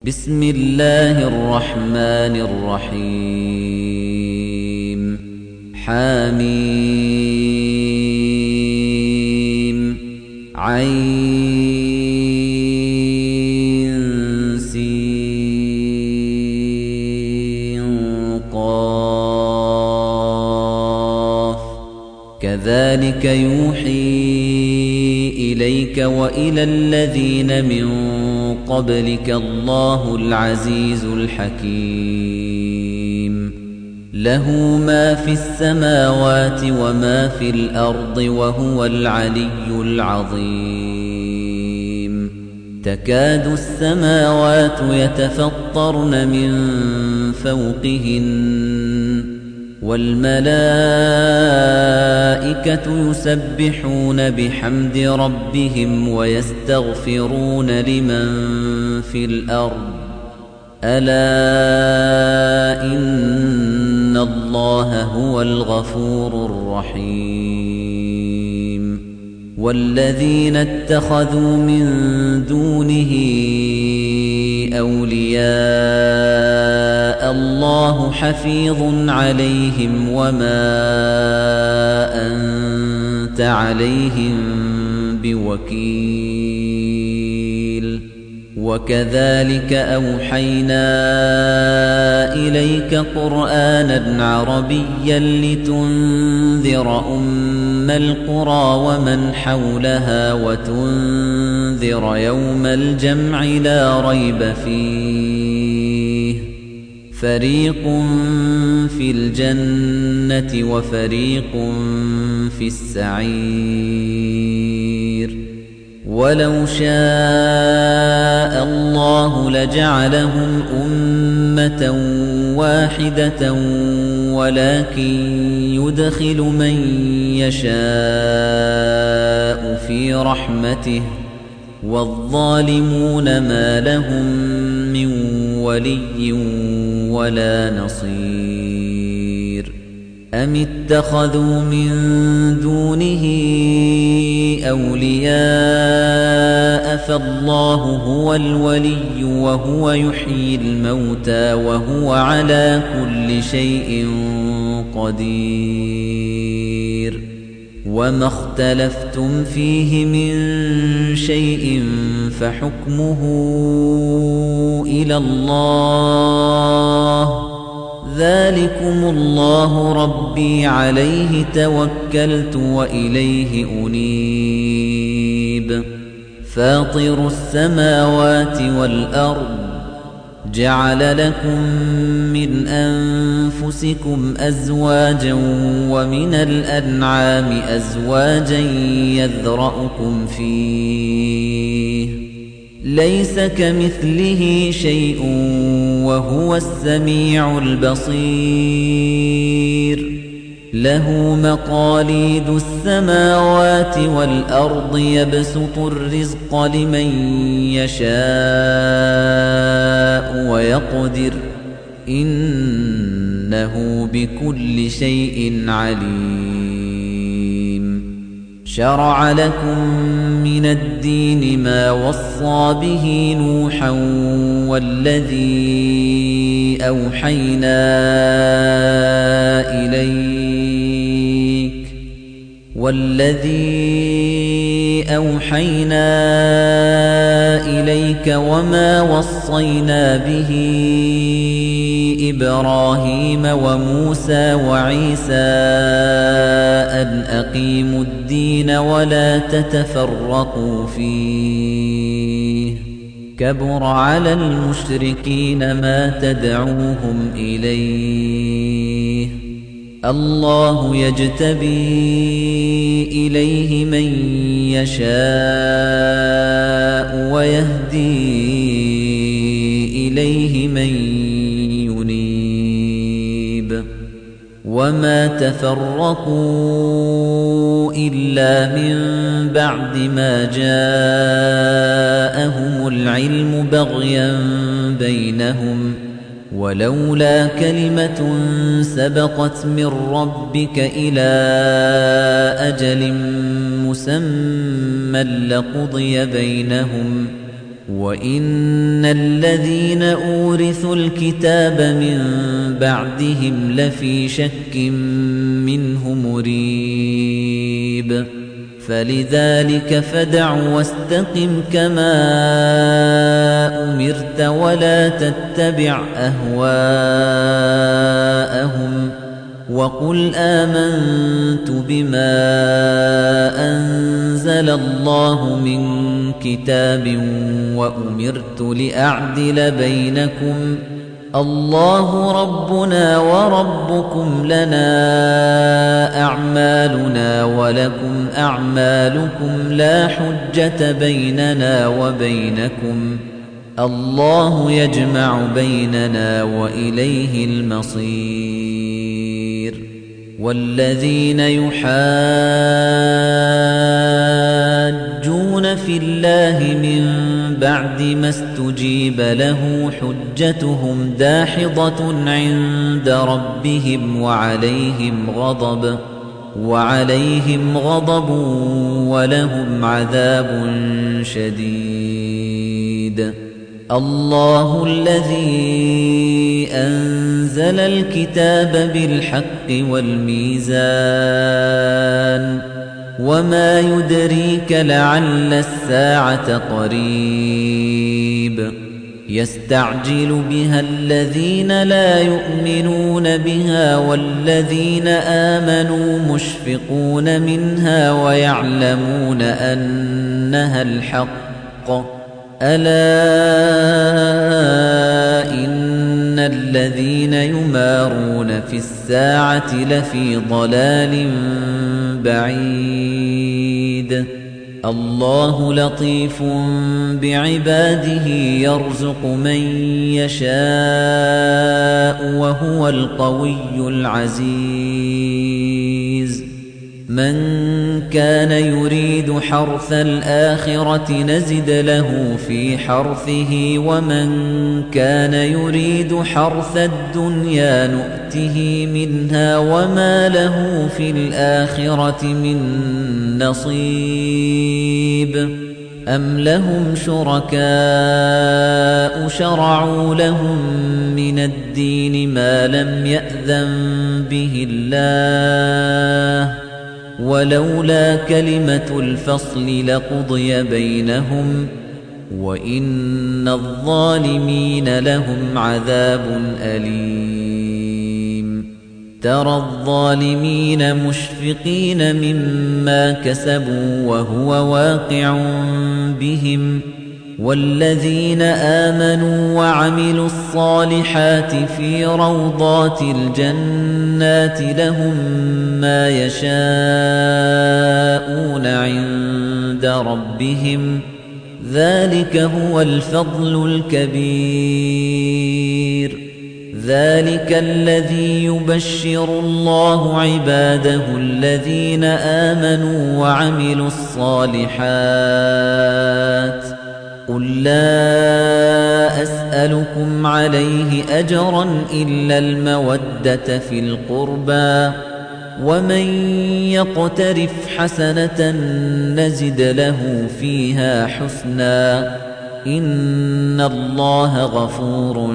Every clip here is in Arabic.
بسم الله الرحمن الرحيم حميم عين سين قاف كذلك يوحي إليك وإلى الذين من قبلك الله العزيز الحكيم له ما في السماوات وما في الأرض وهو العلي العظيم تكاد السماوات يتفطرن من فوقهن والملائكة يسبحون بحمد ربهم ويستغفرون لمن في الأرض ألا إن الله هو الغفور الرحيم والذين اتخذوا من دونه أولياء الله حفيظ عليهم وما أنت عليهم بوكيل وكذلك أوحينا إليك قرآنا عربيا لتنذر أم القرى ومن حولها وتنذر يوم الجمع لا ريب فيه فريق في الجنة وفريق في السعير ولو شاء الله لجعلهم أمة واحدة ولكن يدخل من يشاء في رحمته والظالمون ما لهم من ولي ولا نصير أم اتخذوا من دونه أولياء فالله هو الولي وهو يحيي الموتى وهو على كل شيء قدير وما اختلفتم فيه من شيء فحكمه إلى الله ذلكم الله ربي عليه توكلت وإليه أنيب فاطر السماوات والأرض جعل لكم من أنفسكم أزواجا ومن الأنعام أزواجا يذرأكم فيه ليس كمثله شيء وهو السميع البصير له مقاليد السماوات والأرض يبسط الرزق لمن يشاء ويقدر إنه بكل شيء عليم شرع لكم من الدين ما وصى به نوحا والذي أوحينا إليك وما وصينا به إبراهيم وموسى وعيسى أن أقيموا الدين ولا تتفرقوا فيه كبر على المشركين ما تدعوهم إليه الله يجتبي إليه من يشاء ويهدي إليه من ينيب وما تفرقوا إلا من بعد ما جاءهم العلم بغيا بينهم ولولا كلمة سبقت من ربك إلى أجل مسمى لقضي بينهم وَإِنَّ الَّذِينَ أُورِثُوا الْكِتَابَ مِن بَعْدِهِمْ لَفِي شَكٍّ مِّنْهُ مُرِيبٍ فَلِذَلِكَ فَادْعُ وَاسْتَقِمْ كَمَا أُمِرْتَ وَلَا تَتَّبِعْ أَهْوَاءَهُمْ وَقُلْ آمَنْتُ بِمَا أَنزَلَ اللَّهُ مِنْ كِتَابٍ وَأُمِرْتُ لِأَعْدِلَ بَيْنَكُمْ اللَّهُ رَبُّنَا وَرَبُّكُمْ لَنَا أَعْمَالُنَا وَلَكُمْ أَعْمَالُكُمْ لَا حُجَّةَ بَيْنَنَا وَبَيْنَكُمْ اللَّهُ يَجْمَعُ بَيْنَنَا وَإِلَيْهِ الْمَصِيرُ وَالَّذِينَ يُحَاجُّونَ في الله من بعد ما استجيب له حجتهم داحضة عند ربهم وعليهم غضب ولهم عذاب شديد الله الذي أنزل الكتاب بالحق والميزان وما يدريك لعل الساعة قريب يستعجل بها الذين لا يؤمنون بها والذين آمنوا مشفقون منها ويعلمون أنها الحق ألا إن الذين يمارون في الساعة لفي ضلال بعيد الله لطيف بعباده يرزق من يشاء وهو القوي العزيز من كان يريد حرث الآخرة نزد له في حرثه ومن كان يريد حرث الدنيا نؤته منها وما له في الآخرة من نصيب أم لهم شركاء شرعوا لهم من الدين ما لم يأذن به الله ولولا كلمة الفصل لقضي بينهم وإن الظالمين لهم عذاب أليم ترى الظالمين مشفقين مما كسبوا وهو واقع بهم والذين آمنوا وعملوا الصالحات في روضات الجنات لهم ما يشاءون عند ربهم ذلك هو الفضل الكبير ذلك الذي يبشر الله عباده الذين آمنوا وعملوا الصالحات قل لا أسألكم عليه أجرا إلا المودة في القربى ومن يقترف حسنة نزد له فيها حسنا إن الله غفور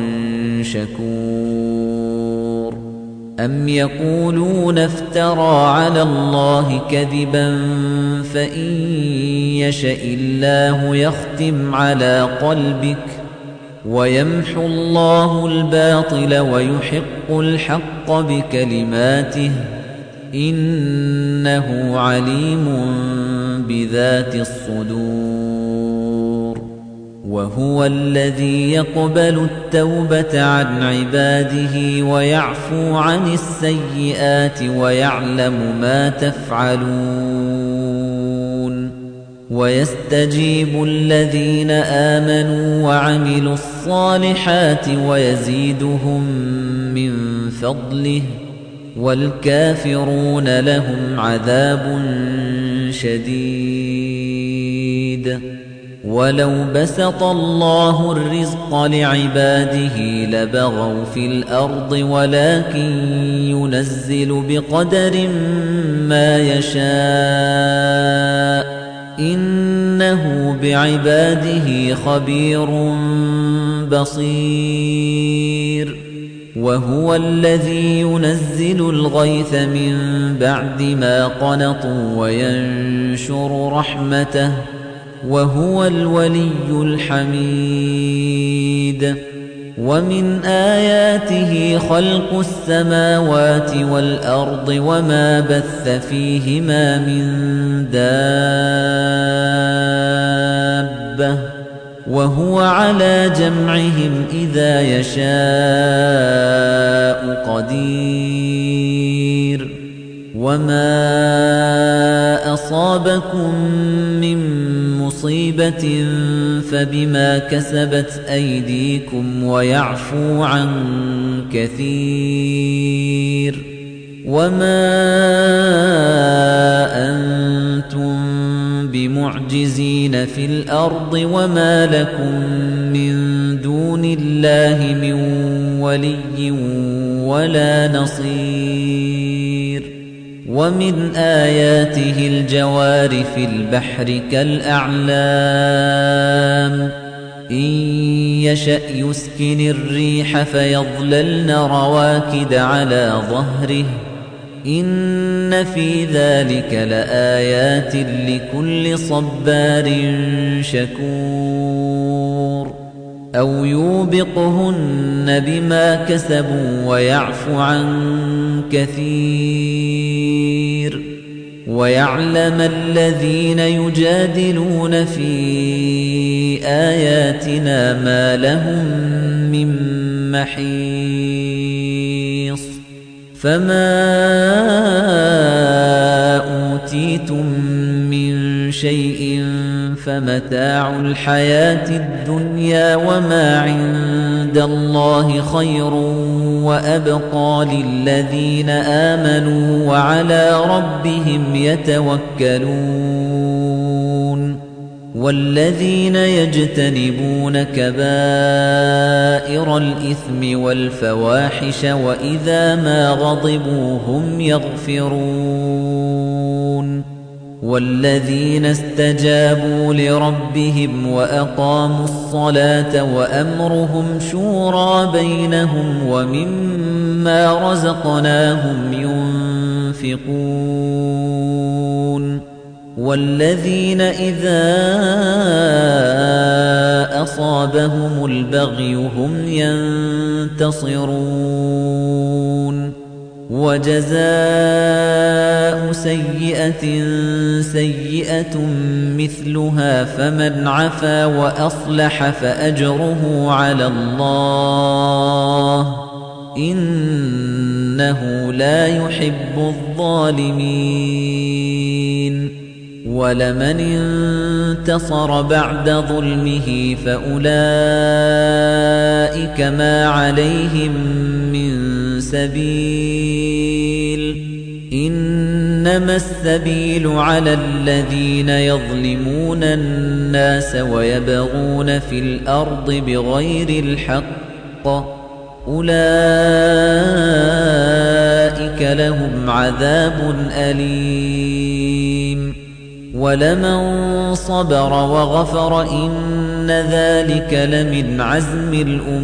شكور أم يقولون افترى على الله كذبا فإن يشأ الله يختم على قلبك ويمحو الله الباطل ويحق الحق بكلماته إنه عليم بذات الصدور وهو الذي يقبل التوبة عن عباده ويعفو عن السيئات ويعلم ما تفعلون ويستجيب الذين آمنوا وعملوا الصالحات ويزيدهم من فضله والكافرون لهم عذاب شديد ولو بسط الله الرزق لعباده لبغوا في الأرض ولكن ينزل بقدر ما يشاء إنه إنه بعباده خبير بصير وهو الذي ينزل الغيث من بعد ما قنطوا وينشر رحمته وهو الولي الحميد ومن آياته خلق السماوات والأرض وما بث فيهما من دابة وهو على جمعهم إذا يشاء قدير وما أصابكم من مصيبة فبما كسبت أيديكم ويعفو عن كثير وما أنتم بمعجزين في الأرض وما لكم من دون الله من ولي ولا نصير ومن آياته الجوار في البحر كالأعلام إن يشأ يسكن الريح فيظللن رواكد على ظهره إن في ذلك لآيات لكل صبار شكور أو يوبقهن بما كسبوا ويعفو عن كثير ويعلم الذين يجادلون في آياتنا ما لهم من محيص فما أوتيتم من شيء فمتاع الحياة الدنيا وما عند الله خير وأبقى للذين آمنوا وعلى ربهم يتوكلون والذين يجتنبون كبائر الإثم والفواحش وإذا ما غضبوا هم يغفرون والذين استجابوا لربهم وأقاموا الصلاة وأمرهم شورى بينهم ومما رزقناهم ينفقون والذين إذا أصابهم البغي هم ينتصرون وجزاء سيئة سيئة مثلها فمن عفا وأصلح فأجره على الله إنه لا يحب الظالمين ولمن انتصر بعد ظلمه فأولئك ما عليهم من سبيل إنما السبيل على الذين يظلمون الناس ويبغون في الأرض بغير الحق أولئك لهم عذاب أليم ولمن صبر وغفر إن ذلك لمن عزم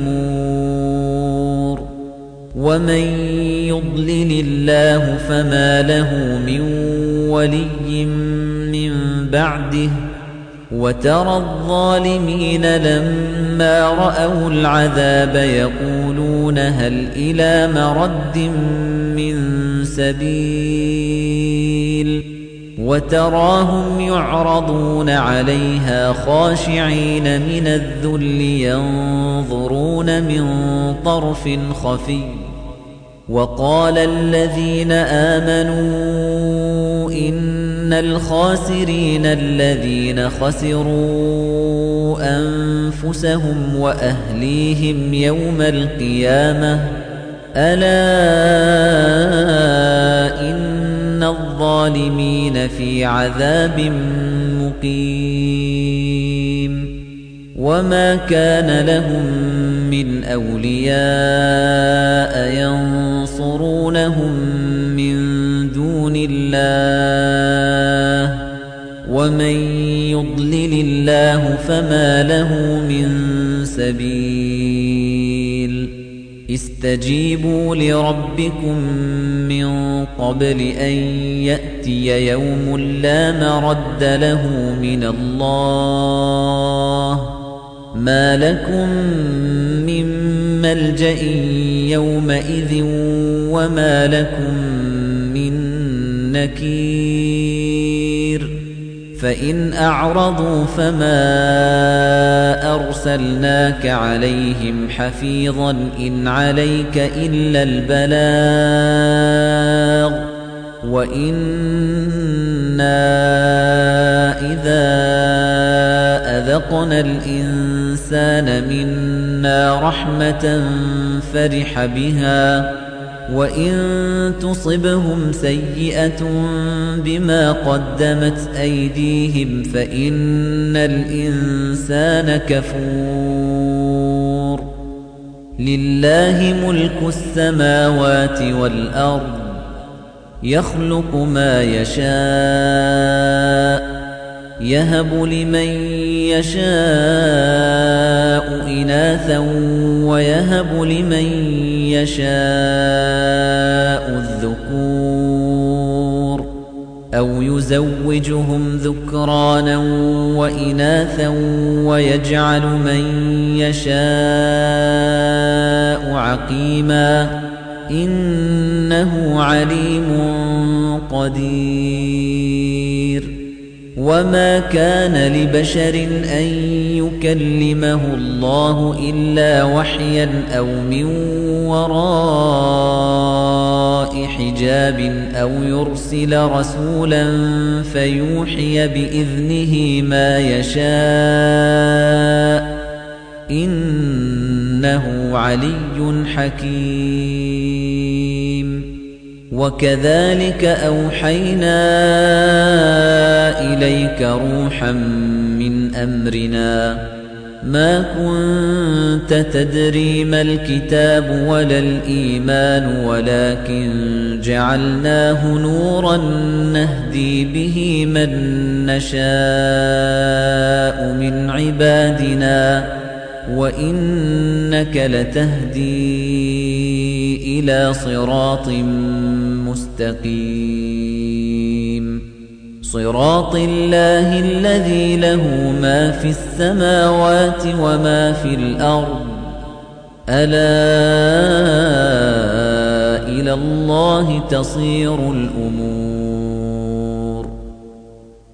الأمور ومن يضلل الله فما له من ولي من بعده وترى الظالمين لما رأوا العذاب يقولون هل إلى مرد من سبيل وتراهم يعرضون عليها خاشعين من الذل ينظرون من طرف خفي وقال الذين آمنوا إن الخاسرين الذين خسروا أنفسهم وأهليهم يوم القيامة ألا إن الظالمين في عذاب مقيم وما كان لهم من أولياء ينصرونهم من دون الله ومن يضلل الله فما له من سبيل استجيبوا لربكم من قبل أن يأتي يوم لا مرد له من الله ما لكم من ملجأ يومئذ وما لكم من نكير فإن أعرضوا فما أرسلناك عليهم حفيظا إن عليك إلا البلاغ وإنا إذا أذقنا الإنسان منا رحمة فرح بها وإن تصبهم سيئة بما قدمت أيديهم فإن الإنسان كفور لله ملك السماوات والأرض يخلق ما يشاء يهب لمن يشاء إناثا ويهب لمن يشاء الذكور أو يزوجهم ذكرانا وإناثا ويجعل من يشاء عقيما إنه عليم قدير وما كان لبشر أن يكلمه الله إلا وحيا أو من وراء حجاب أو يرسل رسولا فيوحي بإذنه ما يشاء إنه علي حكيم وكذلك أوحينا إليك روحا من أمرنا ما كنت تدري ما الكتاب ولا الإيمان ولكن جعلناه نورا نهدي به من نشاء من عبادنا وإنك لتهدي إلى صراط مستقيم صراط الله الذي له ما في السماوات وما في الأرض ألا إلى الله تصير الأمور